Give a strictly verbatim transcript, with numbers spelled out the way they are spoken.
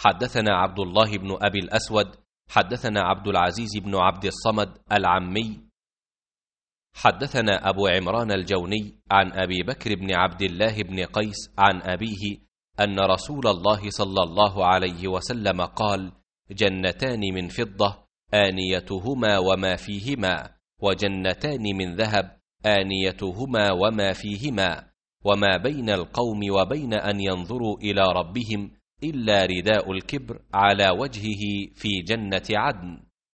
حدثنا عبد الله بن أبي الأسود حدثنا عبد العزيز بن عبد الصمد العمي حدثنا أبو عمران الجوني عن أبي بكر بن عبد الله بن قيس عن أبيه أن رسول الله صلى الله عليه وسلم قال: جنتان من فضة آنيتهما وما فيهما، وجنتان من ذهب آنيتهما وما فيهما، وما بين القوم وبين أن ينظروا إلى ربهم إلا رداء الكبر على وجهه في جنة عدن.